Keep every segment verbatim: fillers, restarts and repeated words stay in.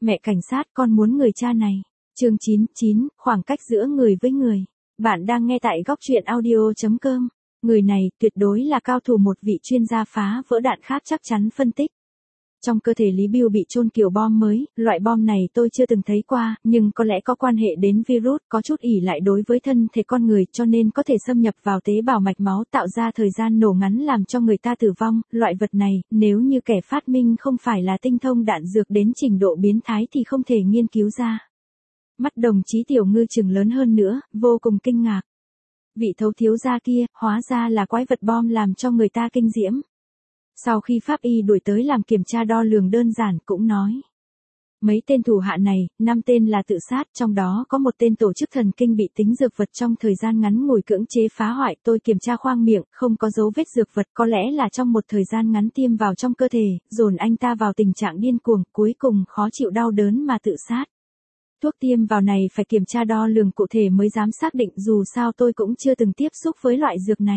Mẹ cảnh sát, con muốn người cha này. Chương chín chín, khoảng cách giữa người với người. Bạn đang nghe tại góc truyện audio chấm com. Người này tuyệt đối là cao thủ, một vị chuyên gia phá vỡ đạn khác chắc chắn phân tích. Trong cơ thể Lý Bưu bị chôn kiểu bom mới, loại bom này tôi chưa từng thấy qua, nhưng có lẽ có quan hệ đến virus, có chút ỷ lại đối với thân thể con người, cho nên có thể xâm nhập vào tế bào mạch máu, tạo ra thời gian nổ ngắn làm cho người ta tử vong. Loại vật này, nếu như kẻ phát minh không phải là tinh thông đạn dược đến trình độ biến thái thì không thể nghiên cứu ra. Mắt đồng chí Tiểu Ngư trừng lớn hơn nữa, vô cùng kinh ngạc. Vị thấu thiếu gia kia, hóa ra là quái vật bom làm cho người ta kinh diễm. Sau khi pháp y đuổi tới làm kiểm tra đo lường đơn giản, cũng nói. Mấy tên thủ hạ này, năm tên là tự sát, trong đó có một tên tổ chức thần kinh bị tính dược vật trong thời gian ngắn ngủi cưỡng chế phá hoại. Tôi kiểm tra khoang miệng, không có dấu vết dược vật, có lẽ là trong một thời gian ngắn tiêm vào trong cơ thể, dồn anh ta vào tình trạng điên cuồng, cuối cùng khó chịu đau đớn mà tự sát. Thuốc tiêm vào này phải kiểm tra đo lường cụ thể mới dám xác định, dù sao tôi cũng chưa từng tiếp xúc với loại dược này.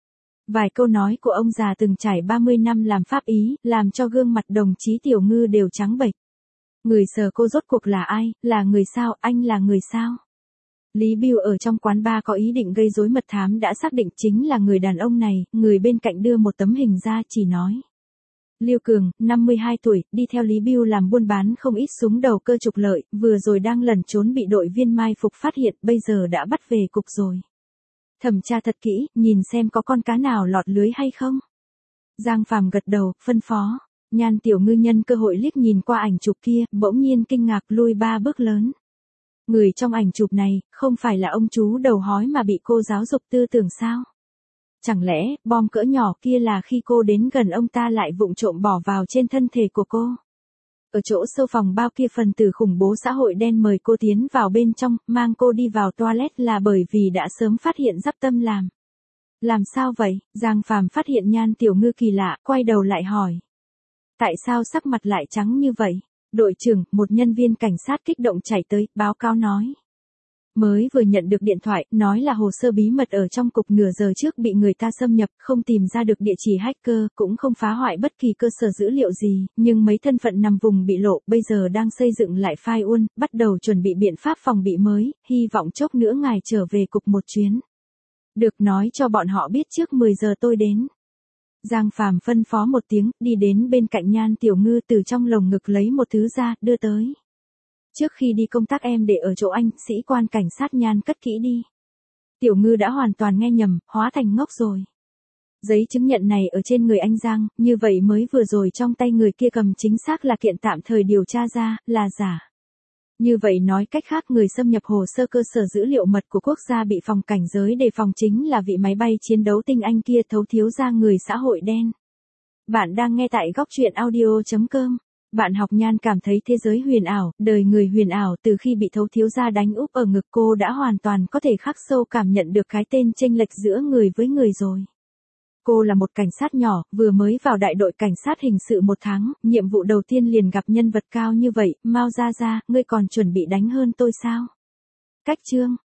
Vài câu nói của ông già từng trải ba mươi năm làm pháp ý, làm cho gương mặt đồng chí Tiểu Ngư đều trắng bệch. Người sờ cô rốt cuộc là ai, là người sao, anh là người sao? Lý Bưu ở trong quán bar có ý định gây rối mật thám đã xác định chính là người đàn ông này, người bên cạnh đưa một tấm hình ra chỉ nói. Lưu Cường, năm mươi hai tuổi, đi theo Lý Bưu làm buôn bán không ít súng đầu cơ trục lợi, vừa rồi đang lẩn trốn bị đội viên mai phục phát hiện, bây giờ đã bắt về cục rồi. Thẩm tra thật kỹ, nhìn xem có con cá nào lọt lưới hay không. Giang Phàm gật đầu, phân phó. Nhan Tiểu Ngư nhân cơ hội liếc nhìn qua ảnh chụp kia, bỗng nhiên kinh ngạc lui ba bước lớn. Người trong ảnh chụp này, không phải là ông chú đầu hói mà bị cô giáo dục tư tưởng sao? Chẳng lẽ, bom cỡ nhỏ kia là khi cô đến gần ông ta lại vụng trộm bỏ vào trên thân thể của cô? Ở chỗ sâu phòng bao kia phần tử khủng bố xã hội đen mời cô tiến vào bên trong, mang cô đi vào toilet là bởi vì đã sớm phát hiện giáp tâm làm. Làm sao vậy? Giang Phàm phát hiện Nhan Tiểu Ngư kỳ lạ, quay đầu lại hỏi. Tại sao sắc mặt lại trắng như vậy? Đội trưởng, một nhân viên cảnh sát kích động chạy tới, báo cáo nói. Mới vừa nhận được điện thoại, nói là hồ sơ bí mật ở trong cục nửa giờ trước bị người ta xâm nhập, không tìm ra được địa chỉ hacker, cũng không phá hoại bất kỳ cơ sở dữ liệu gì, nhưng mấy thân phận nằm vùng bị lộ, bây giờ đang xây dựng lại firewall, bắt đầu chuẩn bị biện pháp phòng bị mới, hy vọng chốc nữa ngài trở về cục một chuyến. Được, nói cho bọn họ biết trước mười giờ tôi đến. Giang Phàm phân phó một tiếng, đi đến bên cạnh Nhan Tiểu Ngư, từ trong lồng ngực lấy một thứ ra, đưa tới. Trước khi đi công tác em để ở chỗ anh, sĩ quan cảnh sát Nhan cất kỹ đi. Tiểu Ngư đã hoàn toàn nghe nhầm, hóa thành ngốc rồi. Giấy chứng nhận này ở trên người anh Giang, như vậy mới vừa rồi trong tay người kia cầm chính xác là kiện tạm thời điều tra ra, là giả. Như vậy nói cách khác, người xâm nhập hồ sơ cơ sở dữ liệu mật của quốc gia bị phòng cảnh giới đề phòng chính là vị máy bay chiến đấu tinh anh kia, thấu thiếu gia người xã hội đen. Bạn đang nghe tại góc truyện audio chấm com. Bạn học Nhan cảm thấy thế giới huyền ảo, đời người huyền ảo, từ khi bị thấu thiếu gia đánh úp ở ngực cô đã hoàn toàn có thể khắc sâu cảm nhận được cái tên chênh lệch giữa người với người rồi. Cô là một cảnh sát nhỏ, vừa mới vào đại đội cảnh sát hình sự một tháng, nhiệm vụ đầu tiên liền gặp nhân vật cao như vậy, Mao Gia Gia, ngươi còn chuẩn bị đánh hơn tôi sao? Cách chương,